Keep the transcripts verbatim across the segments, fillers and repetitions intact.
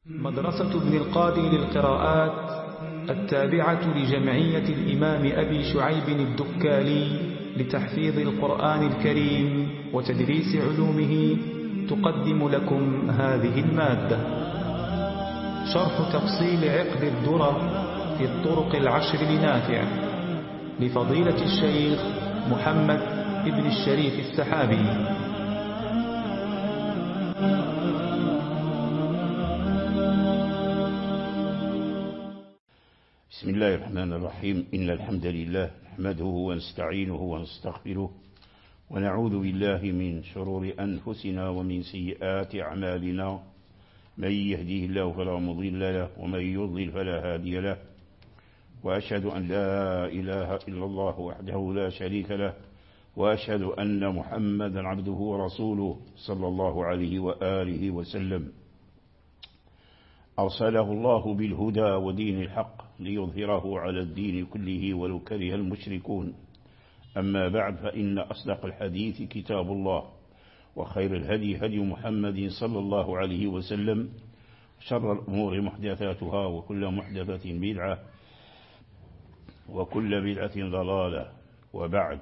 مدرسة ابن القادر للقراءات التابعة لجمعية الإمام أبي شعيب الدكالي لتحفيظ القرآن الكريم وتدريس علومه تقدم لكم هذه المادة. شرح تفصيل عقد الدرر في الطرق العشر لنافع لفضيلة الشيخ محمد ابن الشريف السحابي. بسم الله الرحمن الرحيم. إن الحمد لله نحمده ونستعينه ونستغفره ونعوذ بالله من شرور أنفسنا ومن سيئات أعمالنا. من يهديه الله فلا مضل له ومن يضلل فلا هادي له، وأشهد أن لا إله إلا الله وحده لا شريك له، وأشهد أن محمدا عبده ورسوله صلى الله عليه وآله وسلم. أرسله الله بالهدى ودين الحق ليظهره على الدين كله ولو كره المشركون. أما بعد، فإن أصدق الحديث كتاب الله، وخير الهدي هدي محمد صلى الله عليه وسلم، شر الأمور محدثاتها، وكل محدثة بدعة، وكل بدعة ضلالة. وبعد،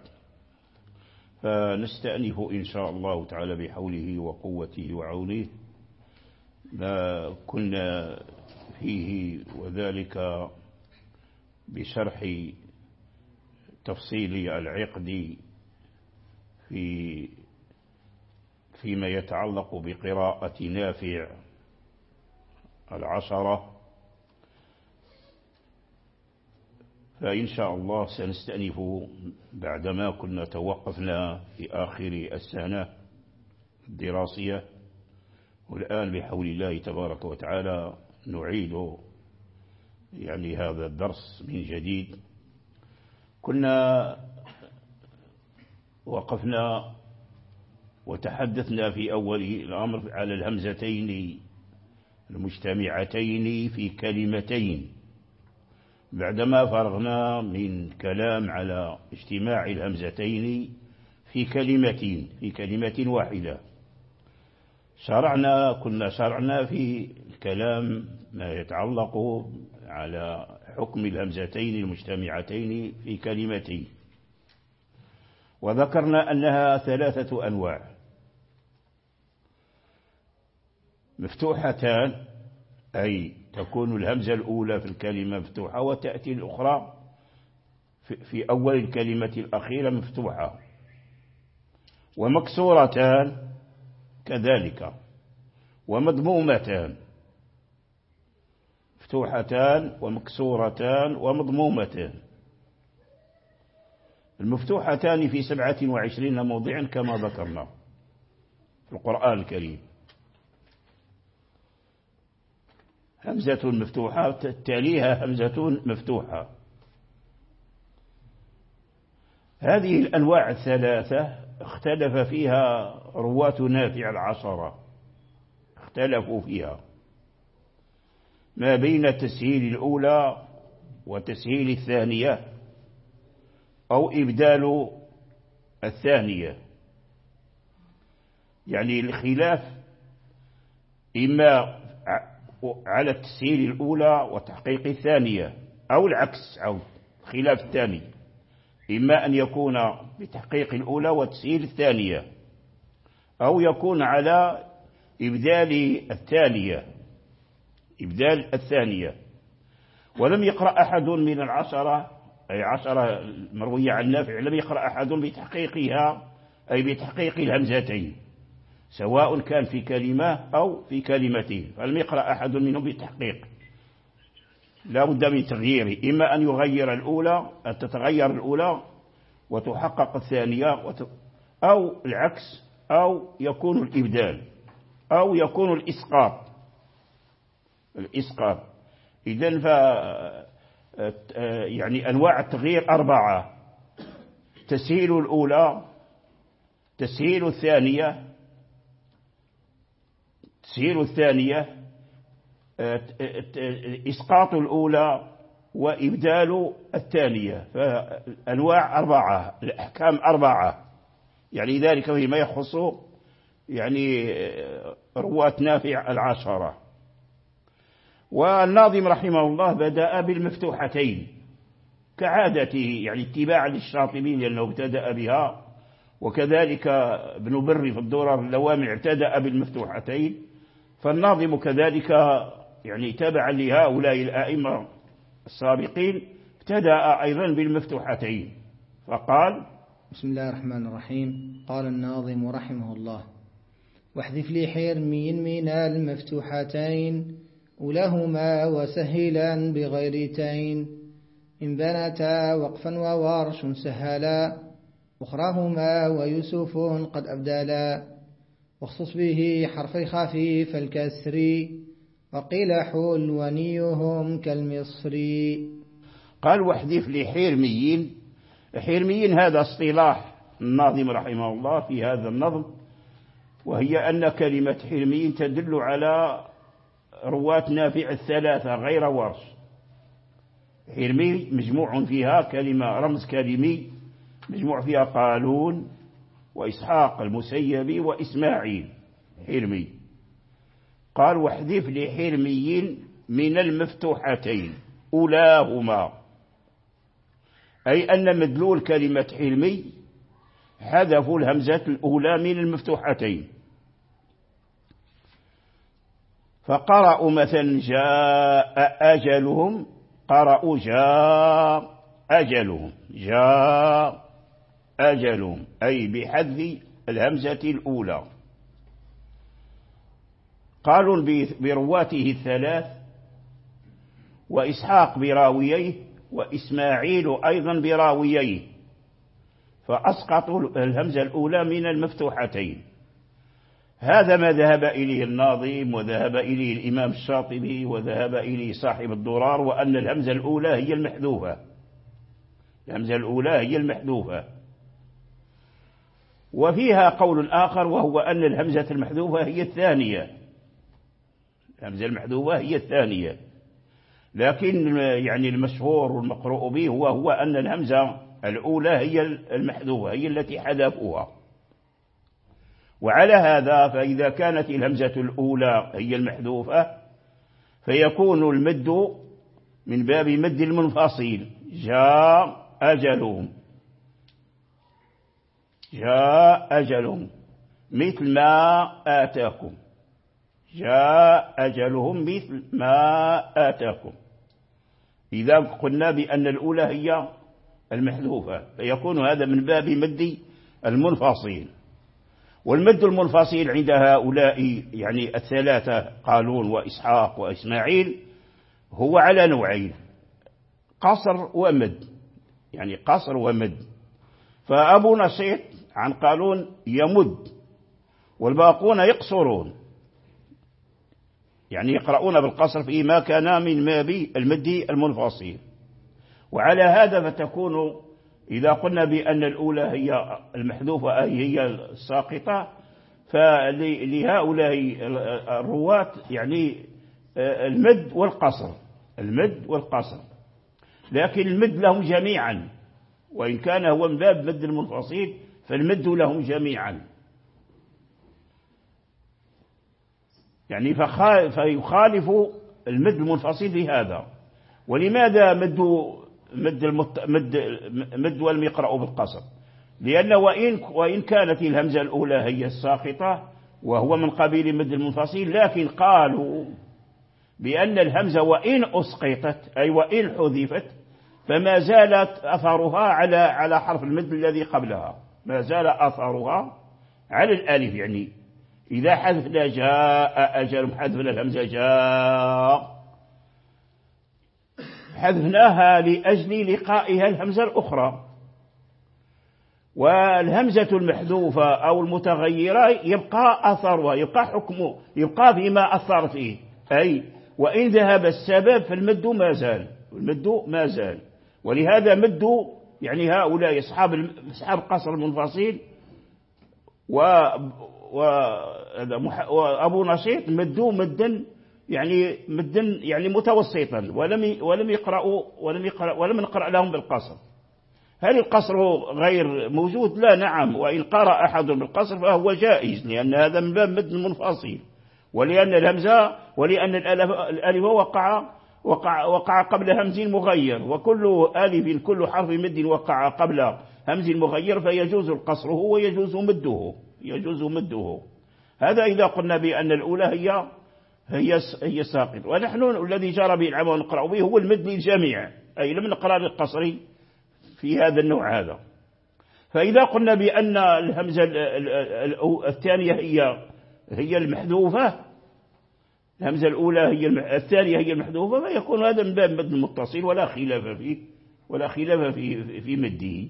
فنستأنف إن شاء الله تعالى بحوله وقوته وعونه ما كنا فيه، وذلك بشرح تفصيل العقد في فيما يتعلق بقراءة نافع العشرة. فإن شاء الله سنستأنف بعدما كنا توقفنا في آخر السنة الدراسية، والآن بحول الله تبارك وتعالى نعيد يعني هذا الدرس من جديد. كنا وقفنا وتحدثنا في أول الأمر على الهمزتين المجتمعتين في كلمتين، بعدما فرغنا من كلام على اجتماع الهمزتين في كلمتين في كلمة واحدة. شرعنا كنا شرعنا في الكلام ما يتعلق على حكم الهمزتين المجتمعتين في كلمتين، وذكرنا أنها ثلاثة أنواع: مفتوحتان، أي تكون الهمزة الأولى في الكلمة مفتوحة وتأتي الأخرى في أول الكلمة الأخيرة مفتوحة، ومكسورتان كذلك، ومضمومتان، مفتوحتان ومكسورتان ومضمومتان. المفتوحتان في سبعة وعشرين موضعا كما ذكرنا في القرآن الكريم. همزة مفتوحة تليها همزة مفتوحة. هذه الأنواع الثلاثة اختلف فيها رواة نافع العشرة، اختلفوا فيها ما بين تسهيل الأولى وتسهيل الثانية، أو إبدال الثانية. يعني الخلاف إما على التسهيل الأولى وتحقيق الثانية، أو العكس، أو الخلاف الثاني إما أن يكون بتحقيق الأولى وتسهيل الثانية، أو يكون على إبدال الثانية إبدال الثانية. ولم يقرأ أحد من العشرة، أي عشرة المروية عن نافع، لم يقرأ أحد بتحقيقها، أي بتحقيق الهمزتين، سواء كان في كلمة أو في كلمتين، فلم يقرأ أحد منهم بتحقيق. لا بد من تغييره، إما أن يغير الأولى، أن تتغير الأولى وتحقق الثانية، وت... أو العكس، أو يكون الإبدال، أو يكون الإسقاط الإسقاط إذن ف يعني أنواع التغيير أربعة: تسهيل الأولى، تسهيل الثانية، تسهيل الثانية، إسقاط الأولى، وإبدال الثانية. فأنواع أربعة، الأحكام أربعة. يعني ذلك فيما يخص يعني رواة نافع العشرة. والناظم رحمه الله بدأ بالمفتوحتين كعادته، يعني اتباعا للشاطبي لأنه ابتدأ بها، وكذلك ابن بري في الدرر اللوامع ابتدأ بالمفتوحتين، فالناظم كذلك يعني تبعا لهؤلاء الآئمة السابقين ابتدأ أيضا بالمفتوحتين فقال: بسم الله الرحمن الرحيم. قال الناظم رحمه الله: واحذف لي حرمي من المفتوحتين أولهما وسهلا بغير تين، إن بنتا وقفا وورش سهلا أخراهما ويوسف قد أبدلا، واخصص به حرفي خفيف الكسر وقيل حل ونيهم كالمصري. قال: واحذف لي حرميين. حرميين هذا اصطلاح الناظم رحمه الله في هذا النظم، وهي أن كلمة حرميين تدل على رواة نافع الثلاثة غير ورش. حرمي مجموع فيها كلمة رمز كلمي مجموع فيها قالون وإسحاق المسيبي وإسماعيل حرمي. قال: واحذف لحرميين من المفتوحتين أولاهما، أي أن مدلول كلمة حرمي حذفوا الهمزة الأولى من المفتوحتين. فقرأوا مثلا جاء أجلهم، قرأوا جاء أجلهم، جاء أجلهم، أي بحذف الهمزة الأولى. قالوا برواته الثلاث، وإسحاق براوييه، وإسماعيل أيضا براوييه، فأسقطوا الهمزة الأولى من المفتوحتين. هذا ما ذهب إليه الناظم وذهب إليه الإمام الشاطبي وذهب إليه صاحب الدرار، وأن الهمزة الأولى هي المحذوفة، الهمزة الأولى هي المحذوفة. وفيها قول آخر، وهو أن الهمزة المحذوفة هي الثانية، الهمزة المحذوفة هي الثانية، لكن يعني المشهور والمقروء به هو, هو أن الهمزة الأولى هي المحذوفة، هي التي حذفوها. وعلى هذا فإذا كانت الهمزة الأولى هي المحذوفة فيكون المد من باب مد المنفصل، جاء أجلهم، جاء أجلهم مثل ما آتاكم، جاء أجلهم مثل ما آتاكم. إذا قلنا بأن الأولى هي المحذوفة فيكون هذا من باب مد المنفصل. والمد المنفصل عند هؤلاء يعني الثلاثة قالون وإسحاق وإسماعيل هو على نوعين، قصر ومد، يعني قصر ومد. فأبو نشيط عن قالون يمد، والباقون يقصرون، يعني يقرؤون بالقصر فيما كان من باب المد المنفصل. وعلى هذا فتكون إذا قلنا بأن الأولى هي المحذوفة أي هي الساقطة، فلهؤلاء الرواة يعني المد والقصر، المد والقصر، لكن المد لهم جميعا، وإن كان هو من باب مد المنفصل فالمد لهم جميعا، يعني فيخالف المد المنفصل في هذا. ولماذا مدوا مد المت... مد مد ولم يقرأوا بالقصر؟ لأن وإن وإن كانت الهمزة الأولى هي الساقطة وهو من قبيل مد المنفصل، لكن قالوا بأن الهمزة وإن أسقطت أي وإن حذفت فما زالت أثرها على على حرف المد الذي قبلها، ما زال أثرها على الألف. يعني إذا حذفنا جاء أجل حذفنا الهمزة جاء، حذفناها لأجل لقائها الهمزة الأخرى. والهمزة المحذوفة أو المتغيرة يبقى أثرها، يبقى حكمه، يبقى فيما أثر فيه، أي وإن ذهب السبب فالمد ما زال، المد ما زال. ولهذا مدوا يعني هؤلاء أصحاب أصحاب قصر المنفصل و وأبو نشيط مدوا مدا يعني مدا يعني متوسطا، ولم ولم يقرأوا ولم يقرأ ولم نقرأ لهم بالقصر. هل القصر غير موجود؟ لا، نعم، وإن قرأ أحد بالقصر فهو جائز، لأن هذا من باب مد المنفصل، ولأن الهمزة ولأن الألف وقع وقع وقع قبل همز مغير، وكل ألف كل حرف مد وقع قبل همز مغير فيجوز قصره ويجوز مده يجوز مده. هذا إذا قلنا بأن الأولى هي هي هي ساقط. ونحن الذي جرى به العمل ونقرأ به هو المد للجميع، أي لم نقرأ للقصر في هذا النوع هذا. فإذا قلنا بأن الهمزة الثانية هي هي المحذوفة، الهمزة الأولى هي الثانية هي المحذوفة، فيكون هذا من باب مد المتصل ولا خلاف فيه ولا خلاف في في مده.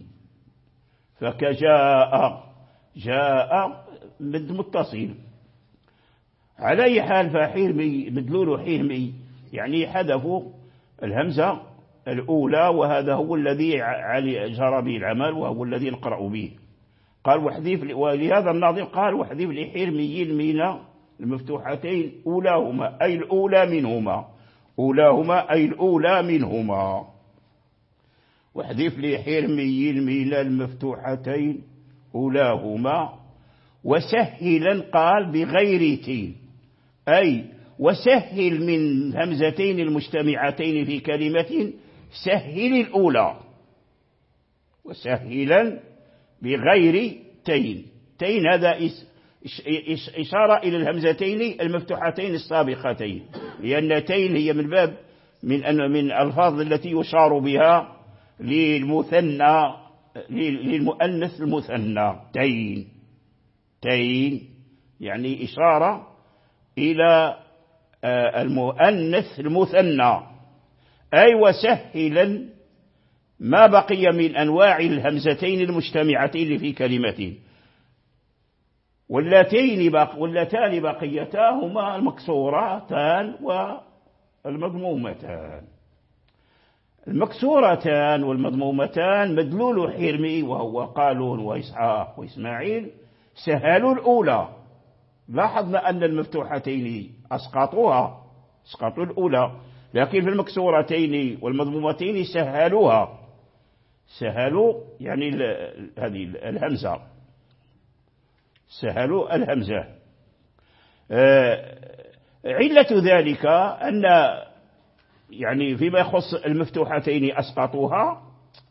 فكجاء جاء مد متصل. على أي حال فحيرمي مدلول حيرمي يعني حذفوا الهمزة الأولى، وهذا هو الذي جرى به العمل وهو الذي نقرأ به. قال وحذيف، ولهذا الناظم قال وحذيف لحيرمي من المفتوحتين أولاهما أي الأولى منهما أولاهما أي الأولى منهما. وحذيف لحيرمي من المفتوحتين أولاهما وسهلا قال بغير تين، أي وسهل من همزتين المجتمعتين في كلمة سهل الأولى، وسهلا بغير تين. تين هذا إشارة إلى الهمزتين المفتوحتين السابقتين، لأن تين هي من باب من من الألفاظ التي يشار بها للمثنى للمؤنث المثنى. تين تين يعني إشارة إلى المؤنث المثنى، أي وسهلا ما بقي من أنواع الهمزتين المجتمعتين في كلمة. واللتين باق واللتان بقيتاهما المكسورتان والمضمومتان. المكسورتان والمضمومتان مدلول حرمي وهو قالون وإسحاق وإسماعيل سهلوا الأولى. لاحظنا أن المفتوحتين أسقطوها أسقطوا الأولى، لكن في المكسورتين والمضمومتين سهلوها سهلوا يعني هذه الهمزة سهلوا الهمزة. علة ذلك أن يعني فيما يخص المفتوحتين أسقطوها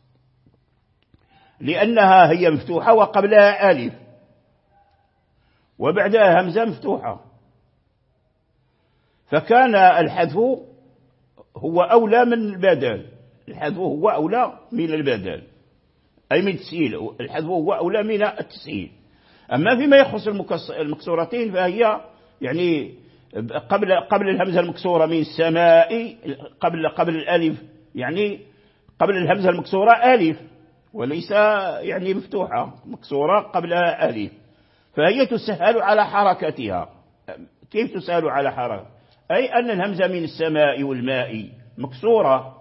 لأنها هي مفتوحة وقبلها ألف وبعدها همزة مفتوحة، فكان الحذف هو أولى من البدل. الحذف هو أولى من البدل أي من التسهيل، الحذف هو أولى من التسهيل. أما فيما يخص المكسورتين فهي يعني قبل قبل الهمزة المكسورة من السماء قبل قبل الألف، يعني قبل الهمزة المكسورة ألف وليس يعني مفتوحة، مكسورة قبلها ألف، فهي تسهل على حركتها. كيف تسهل على حركة؟ أي أن الهمزة من السماء والماء مكسورة،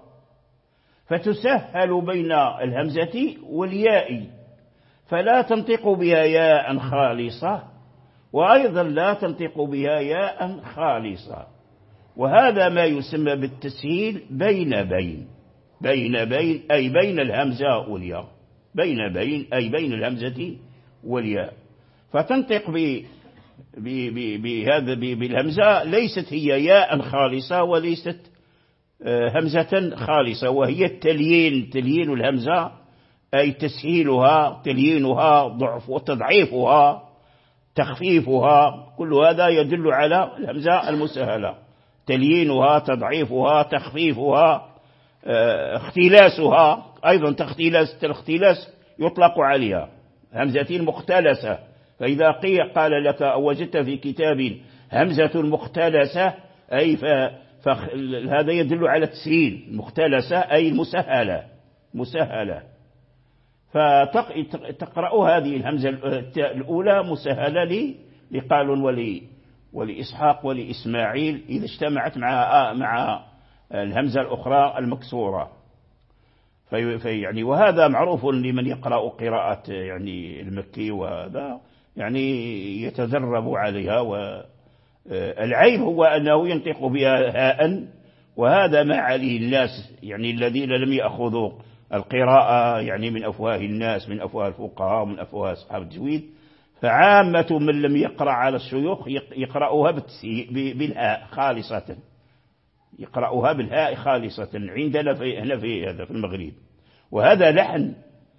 فتسهل بين الهمزة والياء، فلا تنطق بها ياء خالصة، وأيضا لا تنطق بها ياء خالصة. وهذا ما يسمى بالتسهيل بين بين بين بين أي بين الهمزة والياء، بين بين أي بين الهمزة والياء. فتنطق ب بهذا بالهمزة ليست هي ياء خالصة وليست همزة خالصة، وهي التليين تليين الهمزة أي تسهيلها تليينها ضعف وتضعيفها تخفيفها، كل هذا يدل على الهمزة المسهلة، تليينها تضعيفها تخفيفها اختلاسها. أيضا تختلاس الاختلاس يطلق عليها همزة مختلسة، فإذا قال لك أو وجدت في كتاب همزة مختلسة أي فهذا يدل على التسهيل، مختلسة أي المسهلة مسهلة. فتقرأ هذه الهمزة الأولى مسهلة لي لقالون ولي ولإسحاق ولإسماعيل إذا اجتمعت مع مع الهمزة الأخرى المكسورة. في يعني وهذا معروف لمن يقرأ قراءة يعني المكي، وهذا يعني يتدرب عليها. والعيب هو أنه ينطق بها هاء، وهذا ما عليه الناس يعني الذين لم يأخذوا القراءة يعني من أفواه الناس من أفواه الفقهاء ومن أفواه أصحاب التجويد، فعامة من لم يقرأ على الشيوخ يقرأوها بالهاء خالصة، يقرأوها بالهاء خالصة عندنا في هنا في هذا في المغرب، وهذا لحن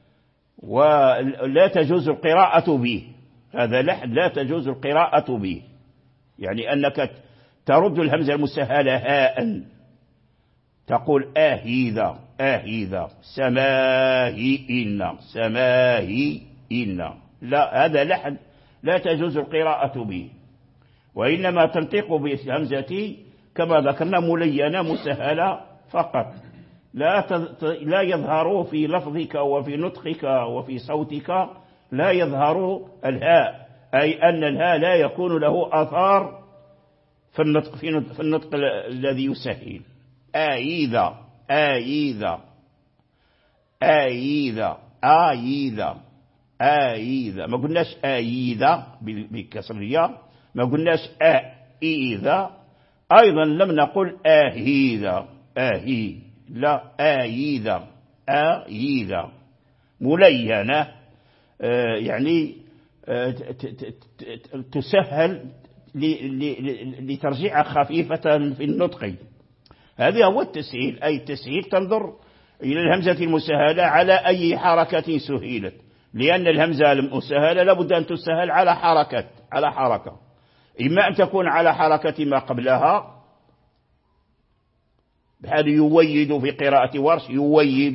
ولا تجوز القراءة به، هذا لحن لا تجوز القراءة به، يعني أنك ترد الهمزة المسهلة هاء، تقول آهيذا آهيذا سماهئن سماهئن، لا، هذا لحن لا تجوز القراءة به، وإنما تنطق بالهمزة كما ذكرنا ملينة مسهلة فقط، لا لا يظهر في لفظك وفي نطقك وفي صوتك لا يظهر الهاء، أي أن الهاء لا يكون له آثار في النطق في النطق الذي يسهل. آيذا آيذا آيذا آيذا آيذا، ما قلناش آيذا بكسر الياء، ما قلناش آيذا، أيضا لم نقل آهيذا آهي، لا، آيذا آيذا ملينة، يعني تسهل لترجيع خفيفة في النطق، هذا هو التسهيل، أي التسهيل تنظر إلى الهمزة المسهلة على أي حركة سهلت، لأن الهمزة المسهلة لابد أن تسهل على حركة على حركة، إما أن تكون على حركة ما قبلها، بحال يويد في قراءة ورش، يويد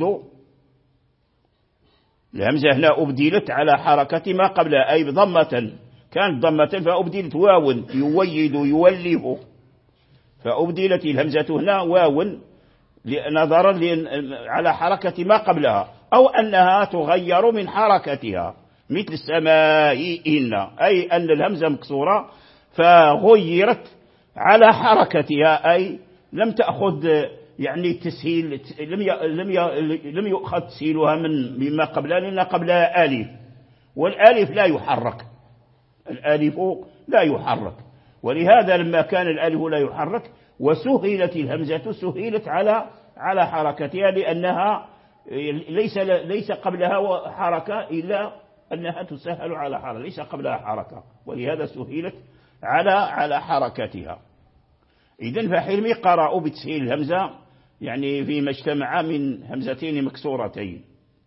الهمزة هنا أبدلت على حركة ما قبلها، أي ضمة، كانت ضمة فأبدلت واو، يويد يولف، فأبدلت الهمزة هنا واو نظرا على حركة ما قبلها، أو أنها تغير من حركتها، مثل السماء، أي أن الهمزة مكسورة فغيرت على حركتها، أي لم تأخذ يعني تسهيل، لم لم لم يؤخذ تسهيلها من مما قبلها، لأن قبلها ألف، والألف لا يحرك، الألف لا يحرك، ولهذا لما كان الألف لا يحرك وسهلت الهمزة سهلت على على حركتها، لأنها ليس ليس قبلها حركة إلا أنها تسهل على حركة، ليس قبلها حركة، ولهذا سهلت على على حركتها. إذن فحلمي قرأوا بتسهيل الهمزة يعني فيما اجتمع من همزتين مكسورتين.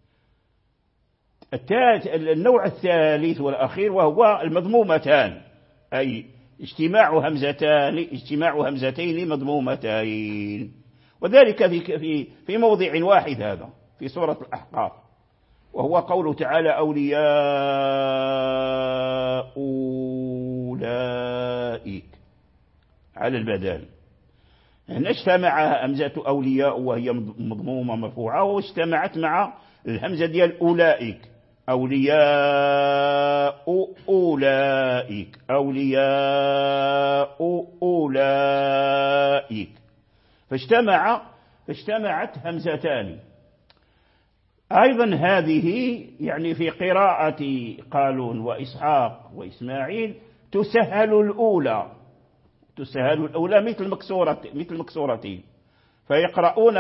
النوع الثالث والأخير وهو المضمومتان، أي اجتماع همزتان اجتماع همزتين مضمومتين، وذلك في في في موضع واحد، هذا في سورة الأحقاف، وهو قوله تعالى أولياء أولئك على البدال، هنا اجتمع همزة أولياء وهي مضمومة مرفوعة، واجتمعت مع الهمزة ديال أولئك، أولياء أولئك أولياء أولئك، فاجتمع فاجتمعت همزتان. أيضا هذه يعني في قراءة قالون وإسحاق وإسماعيل تسهل الأولى، تسهل الأولى مثل مكسورة مثل مكسورتين، فيقرؤون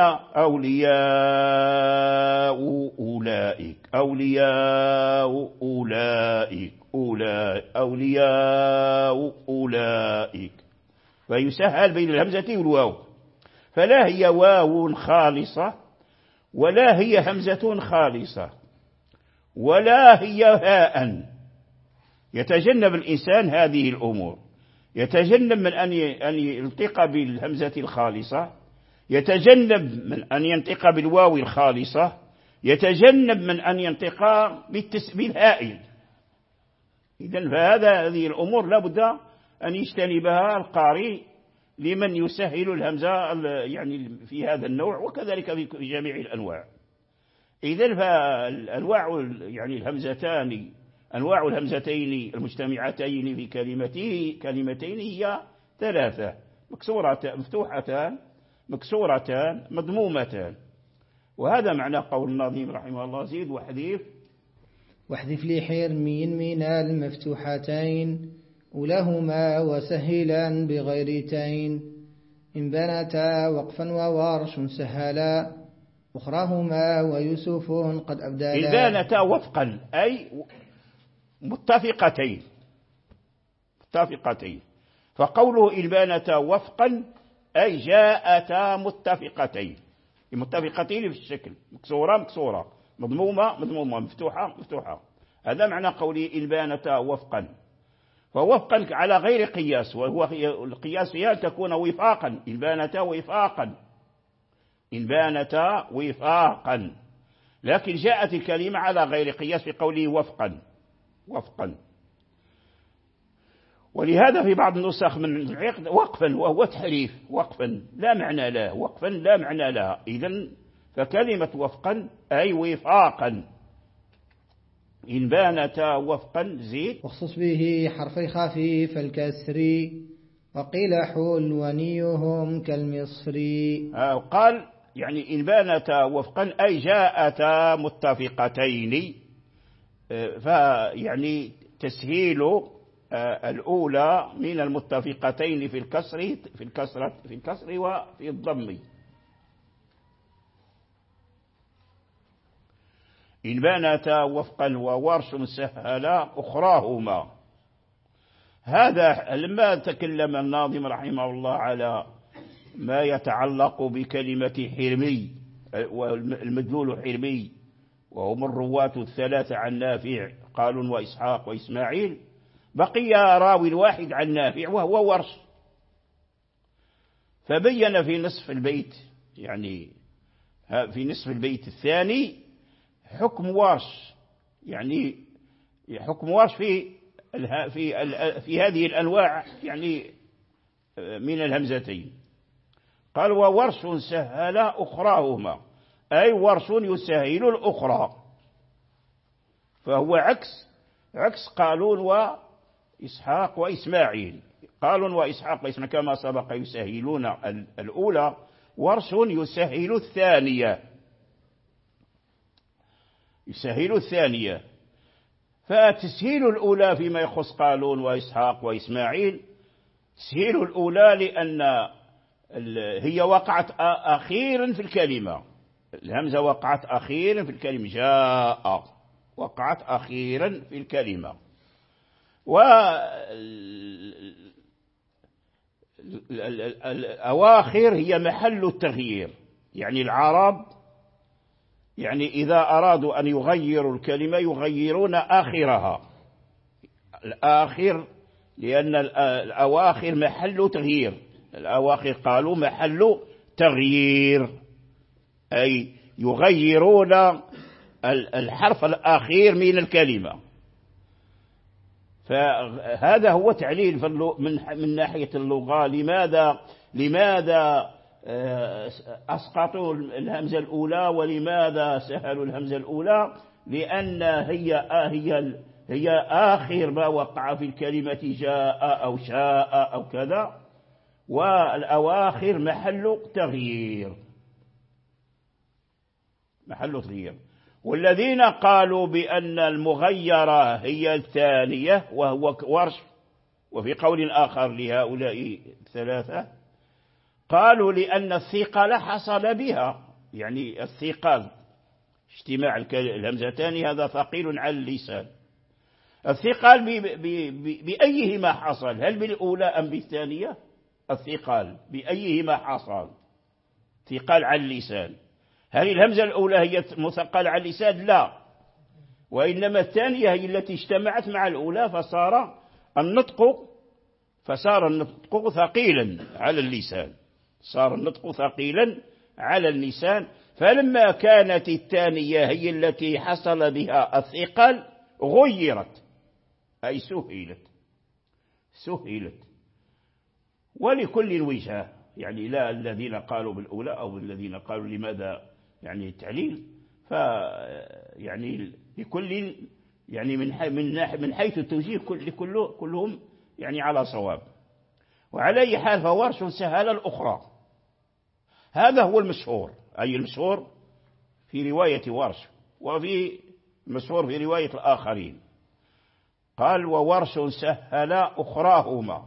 أولياء أولئك أولياء أولئك أولئك أولياء أولئك، فيسهل بين الهمزة والواو، فلا هي واو خالصة ولا هي همزة خالصة ولا هي هاء. يتجنب الإنسان هذه الأمور، يتجنب من أن يلتقى بالهمزة الخالصة، يتجنب من أن ينطق بالواو الخالصة، يتجنب من أن ينطق بالهائل. إذن فهذا هذه الأمور لابد أن يجتنبها القارئ لمن يسهل الهمزة يعني في هذا النوع، وكذلك في جميع الأنواع. إذن فالأنواع يعني الهمزتان أنواع الهمزتين المجتمعتين في كلمتين كلمتين هي ثلاثة: مكسورتان مفتوحتان مكسورتان مضمومتان. وهذا معنى قول الناظم رحمه الله: زيد واحذف واحذف لحرمين من المفتوحتين ولهما وسهلا بغير تين، إن بنتا وقفا وورش سهلا أخراهما ويوسف قد أبدالا. إذا نتا وفقا أي متفقتين متفقتين. فقوله إن بانتا وفقا أي جاءتا متفقتين، متفقتين في الشكل، مكسورة مكسورة، مضمومة مضمومة، مفتوحة مفتوحة. هذا معنى قوله إن بانتا وفقا. فوفقا على غير قياس، وهو القياس فيها تكون وفاقا. إن بانتا وفاقا، إن بانتا وفاقا، لكن جاءت الكلمة على غير قياس في قوله وفقا وفقا. ولهذا في بعض النسخ من العقد وقفا، وهو تحريف، وقفا لا معنى له، وقفا لا معنى لها. إذن فكلمة وفقا أي وفاقا. إن بانتا وفقا زيد. واخصص به حرفي خفيف الكسر وقيل حول ونيهم كالمصري. قال يعني إن بانتا وفقا أي جاءتا متفقتين، فيعني تسهيل الأولى من المتفقتين في الكسر في الكسرة في الكسر وفي الضم. إن بانتا وفقا وورش سهلا أخراهما. هذا لما تكلم الناظم رحمه الله على ما يتعلق بكلمة حرمي، والمدلول حرمي وهم الرواة الثلاثة عن نافع قالوا وإسحاق وإسماعيل، بقي راوي واحد عن نافع وهو ورش. فبين في نصف البيت، يعني في نصف البيت الثاني حكم ورش، يعني حكم ورش في في في هذه الأنواع يعني من الهمزتين. قال وورش سهل أخراهما، أي ورش يسهل الأخرى، فهو عكس عكس قالون وإسحاق وإسماعيل. قالون وإسحاق وإسماعيل كما سبق يسهلون الأولى، ورش يسهل الثانية يسهل الثانية. فتسهيل الأولى فيما يخص قالون وإسحاق وإسماعيل، تسهيل الأولى لأن هي وقعت أخيرا في الكلمة، الهمزة وقعت أخيرا في الكلمة، جاء وقعت أخيرا في الكلمة. والأواخر هي محل التغيير، يعني العرب يعني إذا أرادوا أن يغيروا الكلمة يغيرون آخرها، الآخر، لأن الأواخر محل تغيير، الأواخر قالوا محل تغيير، أي يغيرون الحرف الأخير من الكلمة. فهذا هو تعليل من ناحية اللغة. لماذا لماذا أسقطوا الهمزة الأولى ولماذا سهلوا الهمزة الأولى؟ لأن هي هي هي آخر ما وقع في الكلمة جاء أو شاء أو كذا، والأواخر محل تغيير محل تغيير. والذين قالوا بأن المغيرة هي الثانية وهو ورش، وفي قول آخر لهؤلاء الثلاثة قالوا لأن الثقل حصل بها، يعني الثقل اجتماع الهمزتان هذا ثقيل على اللسان. الثقل بأيهما حصل، هل بالأولى أم بالثانية؟ الثقل بأيهما حصل، ثقل على اللسان. هل الهمزة الأولى هي مثقل على اللسان؟ لا، وإنما الثانية هي التي اجتمعت مع الأولى فصار النطق فصار النطق ثقيلا على اللسان، صار النطق ثقيلا على اللسان. فلما كانت الثانية هي التي حصل بها الثقل غيرت، أي سهلت سهلت. ولكل وجهة، يعني لا الذين قالوا بالأولى أو الذين قالوا لماذا يعني التعليل، فيعني لكل يعني من من من حيث التوجيه كل كله كلهم يعني على صواب. وعلى أي حال فورش سهل الأخرى، هذا هو المشهور، أي المشهور في رواية ورش، وفي المشهور في رواية الآخرين. قال وورش سهل أخراهما،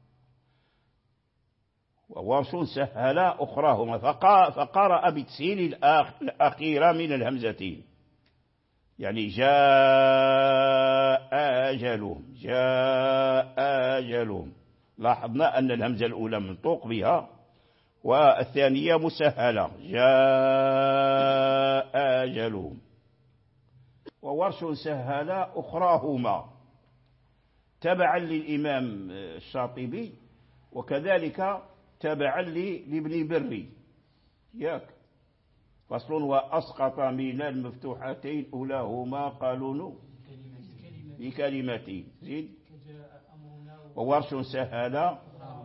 وورش سهل أخراهما، فقرأ بتسهيل الأخيرة من الهمزتين، يعني جاء أجلهم، جاء أجلهم. لاحظنا أن الهمزة الأولى منطوق بها والثانية مسهلة، جاء أجلهم. وورش سهل أخراهما تبعا للإمام الشاطبي، وكذلك تبعا لابن بري. ياك فصل وأسقط من المفتوحتين أولاهما قالون بكلمتين زيد. وورش سهل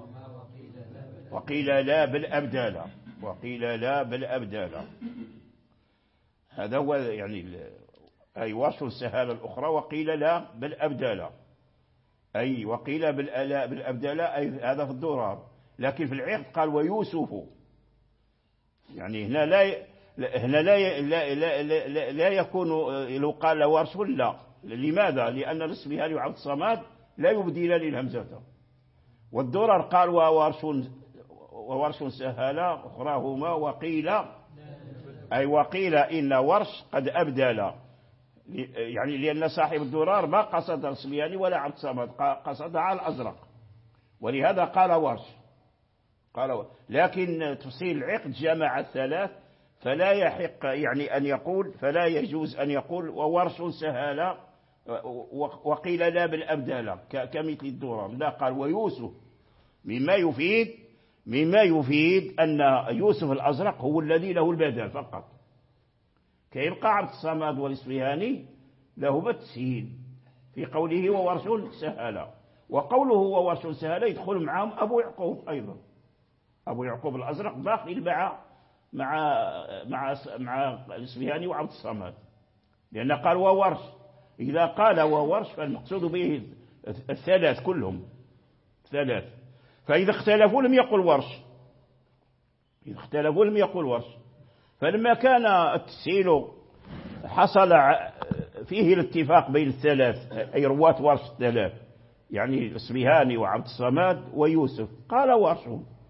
وقيل لا بالأبدال، وقيل لا بالأبدال. هذا هو يعني أي ورش سهل الأخرى، وقيل لا بالأبدال، أي وقيل بالأبدال، أي هذا في الدرار. لكن في العقد قال ويوسف، يعني هنا لا هنا لا لا لا, لا, لا يكون لو قال ورش لا. لماذا؟ لأن الاسمها لعبد الصمد لا يبدل للهمزة. والدرر قال وورش وورش سهل أخراهما وقيل، أي وقيل إن ورش قد أبدل، يعني لأن صاحب الدرار ما قصد الاسمياني ولا عبد الصمد، قصد على الأزرق، ولهذا قال ورش. قال لكن تفصيل العقد جمع الثلاث، فلا يحق يعني أن يقول، فلا يجوز أن يقول وورش سهل وقيل لا بالأبدال كمثل الدرار. لا، قال ويوسف، مما يفيد مما يفيد أن يوسف الأزرق هو الذي له البدل فقط، كيبقى عبد الصمد والإصفهاني له بالتسهيل في قوله وورش سهل. وقوله وورش سهل يدخل معهم أبو يعقوب أيضا، أبو يعقوب الأزرق داخل مع مع مع مع الإصفهاني وعبد الصمد، لأن قال وورش. إذا قال وورش فالمقصود به الثلاث كلهم ثلاث. فإذا اختلفوا لم يقل ورش، إذا اختلفوا لم يقل ورش. فلما كان التسهيل حصل فيه الاتفاق بين الثلاث، أي رواة ورش الثلاث، يعني الإصفهاني وعبد الصمد ويوسف، قال ورش.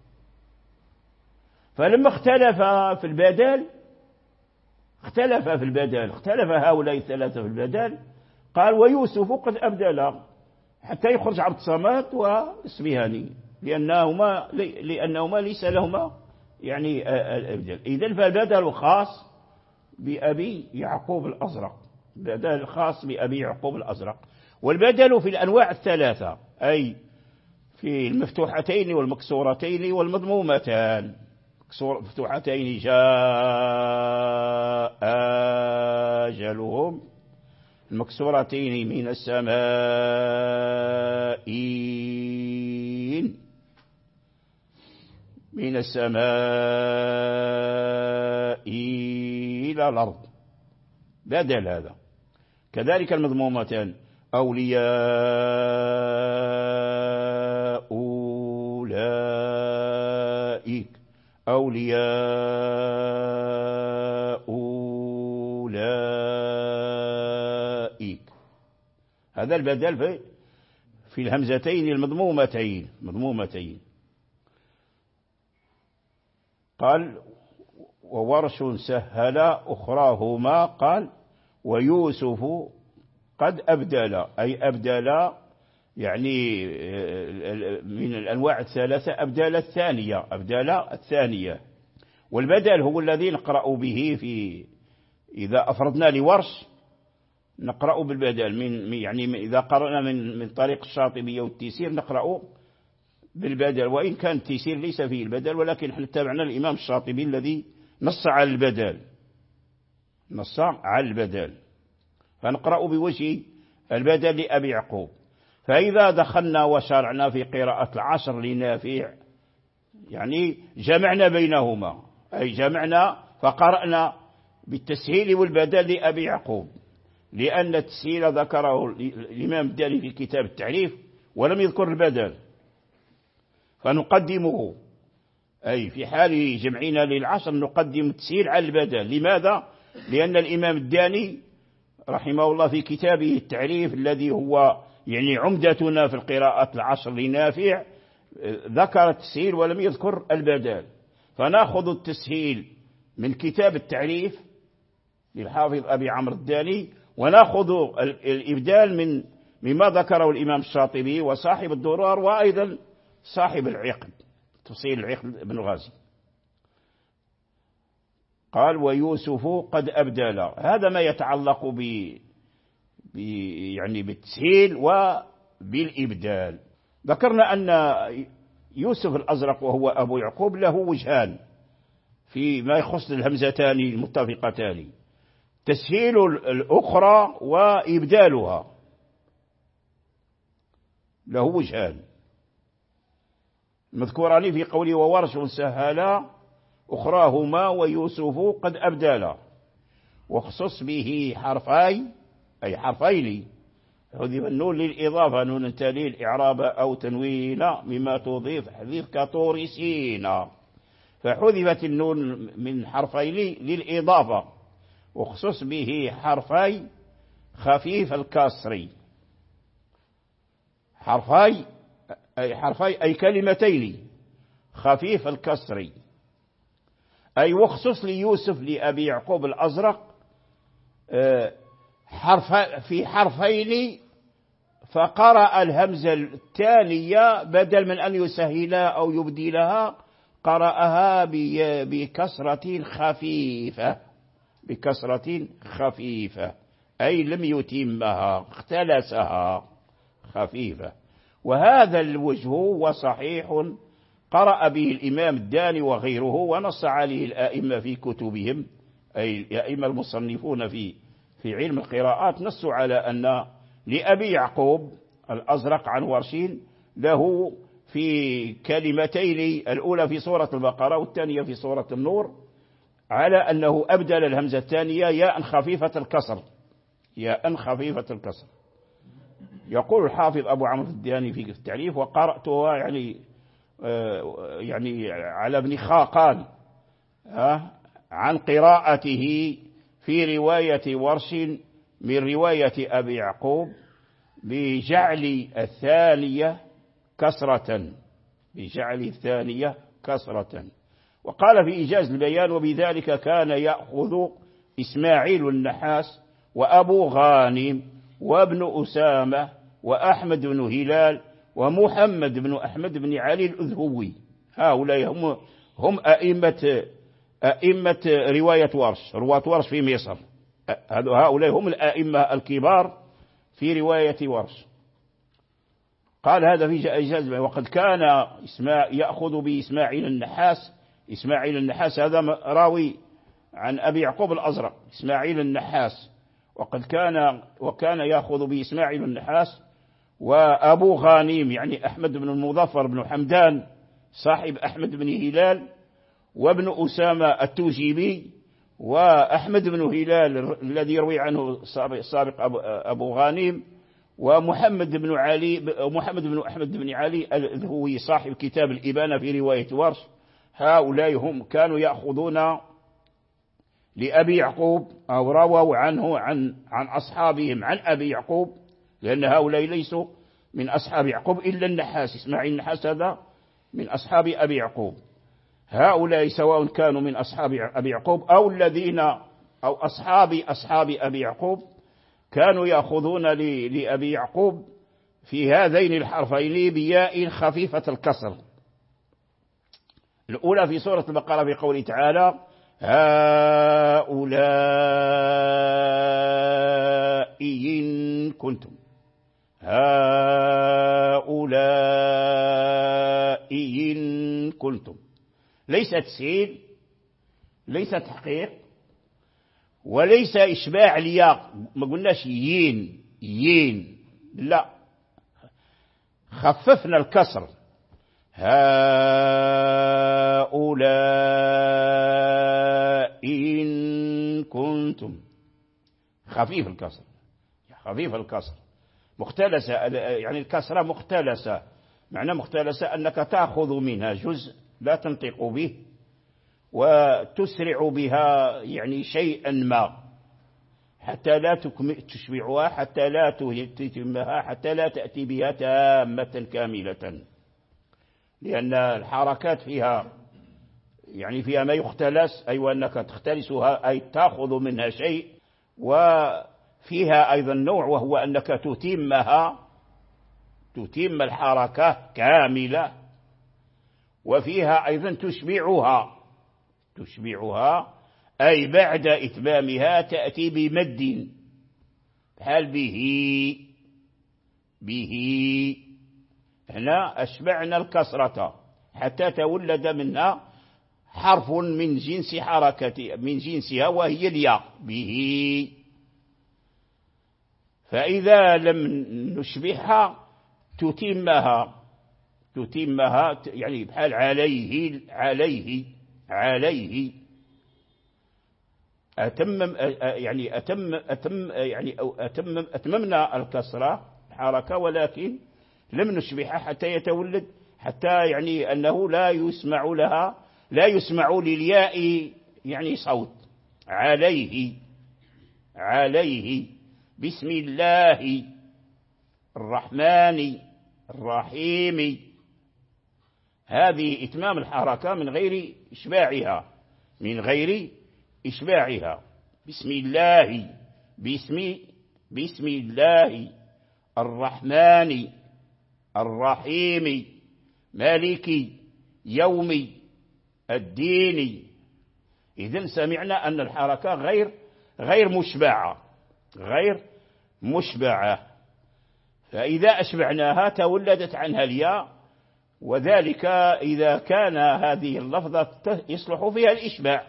فلما اختلف في البدل اختلف في البدل اختلف هؤلاء الثلاثة في البدل، قال ويوسف قد أبدل، حتى يخرج عبد الصمد والإصفهاني، لأنهما لأنهما ليس لهما يعني الأبدل. إذن فالبدل خاص بأبي يعقوب الأزرق، بدل خاص بأبي يعقوب الأزرق. والبدل في الأنواع الثلاثة، أي في المفتوحتين والمكسورتين والمضمومتان. مفتوحتين جاء أجلهم، المكسورتين من السماء من السماء إلى الأرض، بدل هذا. كذلك المضمومتان أولياء أولئك، أولياء أولئك، هذا البدل في في الهمزتين المضمومتين مضمومتين. قال وورش سهل أخراهما، قال ويوسف قد أبدل، أي أبدل يعني من الأنواع الثلاثة أبدل الثانية أبدل الثانية. والبدل هو الذي نقرأ به في إذا أفردنا لورش نقرأ بالبدل، من يعني إذا قرأنا من من طريق الشاطبية والتيسير نقرأ بالبدل، وإن كان التيسير ليس فيه البدل، ولكن احنا تابعنا الإمام الشاطبي الذي نص على البدل نص على البدل، فنقرأ بوجه البدل لأبي يعقوب. فإذا دخلنا وشرعنا في قراءة العشر لنافع يعني جمعنا بينهما، أي جمعنا فقرأنا بالتسهيل والبدل لأبي يعقوب، لأن التسهيل ذكره الإمام الداني في كتاب التعريف ولم يذكر البدل، فنقدمه، أي في حال جمعنا للعشر نقدم التسهيل على البدل. لماذا؟ لأن الإمام الداني رحمه الله في كتابه التعريف الذي هو يعني عمدتنا في القراءة العشر لنافع ذكر التسهيل ولم يذكر البدل، فنأخذ التسهيل من كتاب التعريف للحافظ أبي عمرو الداني ونأخذ الإبدال من مما ذكره الإمام الشاطبي وصاحب الدرار وأيضا صاحب العقد تفصيل العقد ابن الغازي. قال ويوسف قد أبدل، هذا ما يتعلق ب يعني بالتسهيل وبالإبدال. ذكرنا أن يوسف الأزرق وهو أبو يعقوب له وجهان فيما يخص الهمزتان المتفقتان، تسهيل الأخرى وإبدالها، له وجهان مذكوران في قوله وورش سهلا أخراهما ويوسف قد أبدلا، وخصص به حرفاي أي حرفين حذف النون للإضافة نون تليل إعراب أو تنوين مما تضيف حذف كطور سينا، فحذفت النون من حرفين للإضافة، وخصص به حرفاي خفيف الكسر، حرفاي أي حرفاي أي كلمتين خفيف الكسر، أي وخصص ليوسف لأبي يعقوب الأزرق حرف في حرفين، فقرأ الهمزة الثانية بدل من أن يسهلها أو يبدلها قرأها بكسرة خفيفة، بكسرة خفيفة أي لم يتمها اختلسها خفيفة. وهذا الوجه وصحيح قرأ به الإمام الداني وغيره، ونص عليه الآئمة في كتبهم، أي الآئمة المصنفون في في علم القراءات نصوا على أن لأبي يعقوب الأزرق عن ورشين له في كلمتين، الأولى في سورة البقرة والثانية في سورة النور، على أنه أبدل الهمزة الثانية ياء خفيفة الكسر، ياء خفيفة الكسر. يقول الحافظ أبو عمرو الداني في التعريف وقرأتها يعني يعني على ابن خاقان عن قراءته في رواية ورش من رواية أبي يعقوب بجعل الثانية كسرة، بجعل الثانية كسرة. وقال في إيجاز البيان وبذلك كان يأخذ إسماعيل النحاس وأبو غانم وابن أسامة وأحمد بن هلال ومحمد بن أحمد بن علي الأذهوي، هؤلاء هم هم أئمة أئمة رواية ورش، رواة ورش في مصر، هؤلاء هم الأئمة الكبار في رواية ورش. قال هذا في إيجاز، وقد كان يأخذ بإسماعيل النحاس، إسماعيل النحاس هذا راوي عن أبي يعقوب الأزرق، إسماعيل النحاس، وقد كان وكان يأخذ بإسماعيل النحاس وأبو غانيم يعني أحمد بن المظفر بن حمدان صاحب أحمد بن هلال، وابن أسامة التوجيبي، وأحمد بن هلال الذي يروي عنه السابق أبو غانيم، ومحمد بن علي محمد بن أحمد بن علي الذهوي صاحب كتاب الإبانة في رواية ورش. هؤلاء هم كانوا يأخذون لأبي يعقوب أو رووا عنه عن عن أصحابهم عن أبي يعقوب، لأن هؤلاء ليسوا من أصحاب يعقوب إلا النحاس، إسماعيل النحاس هذا من أصحاب أبي يعقوب. هؤلاء سواء كانوا من أصحاب أبي يعقوب أو الذين أو أصحاب أصحاب أبي يعقوب كانوا يأخذون لأبي يعقوب في هذين الحرفين بياء خفيفة الكسر. الأولى في سورة البقرة في قوله تعالى هؤلاء إن كنتم، هؤلاء إن كنتم، ليس تسهيل ليس تحقيق وليس إشباع الياء، ما قلناش ين ين، لا خففنا الكسر، هؤلاء إن كنتم، خفيف الكسر، خفيف الكسر مختلسة، يعني الكسرة مختلسة، معنى مختلسة أنك تأخذ منها جزء لا تنطق به وتسرع بها يعني شيئا ما حتى لا تشبعها، حتى لا تتمها، حتى لا تأتي بها تامة كاملة، لأن الحركات فيها يعني فيها ما يختلس، أي وأنك تختلسها أي تأخذ منها شيء، وفي فيها أيضا نوع، وهو أنك تتمها تتم الحركة كاملة، وفيها أيضا تشبعها تشبعها أي بعد إتمامها تأتي بمد، بحال به به هنا أشبعنا الكسرة حتى تولد منها حرف من جنس حركة من جنسها وهي الياء به. فإذا لم نشبعها تتمها تتمها يعني بحال عليه عليه عليه أتمم يعني أتم أتم يعني أو أتمم أتممنا الكسرة حركة، ولكن لم نشبعها حتى يتولد حتى يعني أنه لا يسمع لها لا يسمع للياء يعني صوت. عليه عليه بسم الله الرحمن الرحيم، هذه إتمام الحركة من غير إشباعها من غير إشباعها. بسم الله بسم بسم الله الرحمن الرحيم مالك يوم الدين. إذن سمعنا أن الحركة غير غير مشبعة غير مشبعة، فإذا أشبعناها تولدت عنها الياء، وذلك إذا كان هذه اللفظة يصلح فيها الإشباع،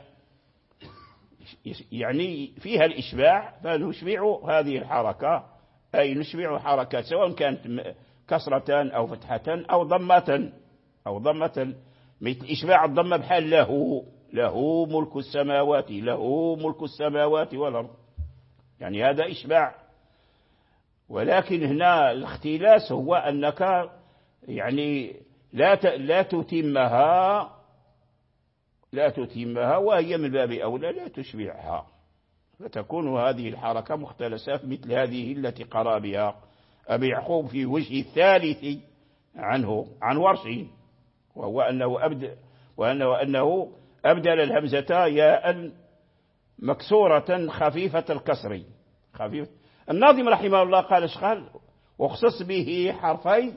يعني فيها الإشباع، فنشبع هذه الحركة أي نشبع حركات سواء كانت كسرة أو فتحة أو ضمة أو ضمة مثل إشباع الضمة بحال له له ملك السماوات له ملك السماوات والأرض، يعني هذا إشباع. ولكن هنا الاختلاس هو أنك يعني لا لا تتمها لا تتمها وهي من باب أولى لا تشبعها، فتكون هذه الحركة مختلسة مثل هذه التي قرأ بها أبي يعقوب في وجه الثالث عنه عن ورش، وهو أنه أبدل وأنه أنه أبدل الهمزة ياء مكسورة خفيفة الكسر خفيفة. الناظم رحمه الله قال شغال واخصص به حرفي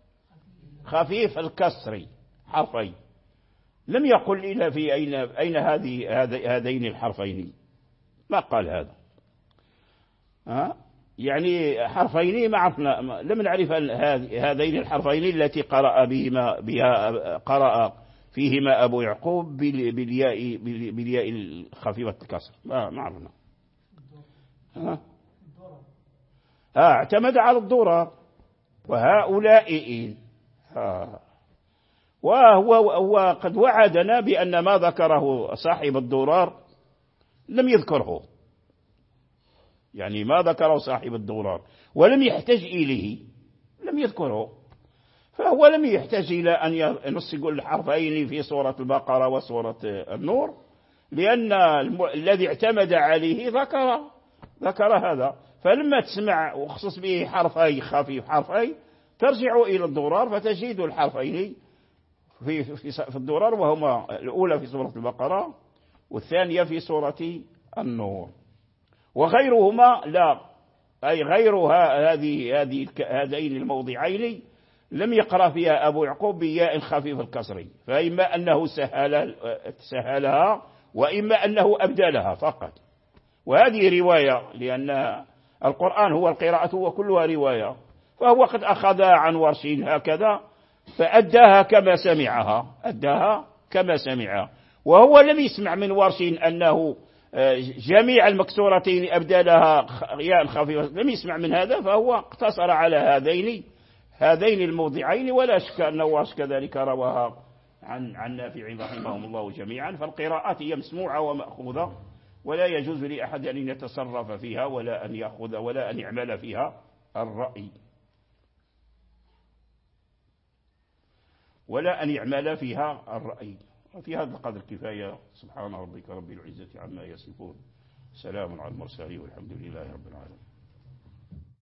خفيف الكسر حرفي، لم يقل إلا في أين أين هذه هذين الحرفين، ما قال هذا ها يعني حرفين ما عرفنا لم نعرف هذين الحرفين التي قرأ بهما بها قرأ فيهما أبو يعقوب بالياء بالياء الخفيفة الكسر، ما ما عرفنا ها ها اعتمد على الضرر وهؤلاء ها وهو هو قد وعدنا بأن ما ذكره صاحب الضرار لم يذكره، يعني ما ذكره صاحب الضرار ولم يحتج إليه لم يذكره، فهو لم يحتج إلى أن ينص يقول الحرفين في سورة البقرة وسورة النور، لأن الذي اعتمد عليه ذكر ذكر هذا. فلما تسمع وخصص به حرفي خفيف حرفي ترجع إلى الضرار فتجد الحرفين في في الضرار، وهما الأولى في سورة البقرة والثانية في سورة النور، وغيرهما لا، أي غيرها هذه هذه هذين الموضعين لم يقرأ فيها أبو يعقوب بياء خفيف الكسر، فإما أنه سهل سهلها وإما أنه أبدلها فقط. وهذه رواية، لأن القرآن هو القراءة وكلها رواية، فهو قد أخذها عن ورش هكذا فأداها كما سمعها أداها كما سمعها، وهو لم يسمع من ورش أنه جميع المكسورتين أبدلها ياء خفيفة، لم يسمع من هذا، فهو اقتصر على هذين هذين الموضعين، ولا شك أن ورش كذلك رواها عن عن نافع رحمهم الله جميعا. فالقراءات هي مسموعة ومأخوذة، ولا يجوز لأحد أن يتصرف فيها ولا أن يأخذ ولا أن يعمل فيها الرأي ولا أن يعمل فيها الرأي. وفي هذا القدر كفاية. سبحان ربك رب العزة عما يصفون، سلام على المرسلين والحمد لله رب العالمين.